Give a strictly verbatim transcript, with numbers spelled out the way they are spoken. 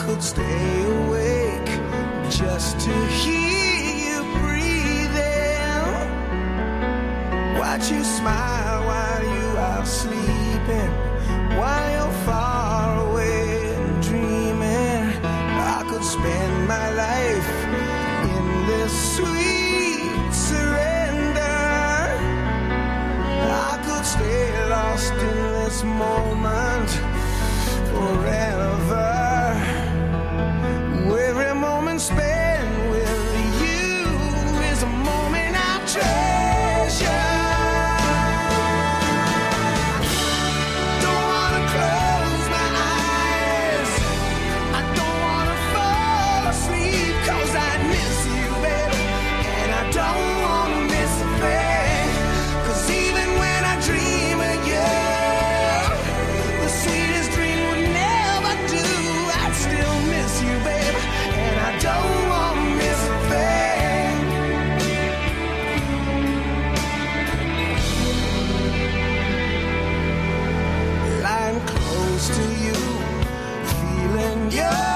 could stay awake just to hear you breathing. Watch you smile while you are sleeping, while you're far away and dreaming. I could spend my life in this sweet surrender. I could stay lost in this moment forever. Every moment spent with you is a moment I treasure. Don't wanna close my eyes, I don't wanna fall asleep, 'cause I miss you, baby, and I don't wanna miss a thing. 'Cause even when I dream of you, the sweetest dream would never do. I'd still miss you, baby, and I don't wanna miss a thing. Lying close to you, feeling your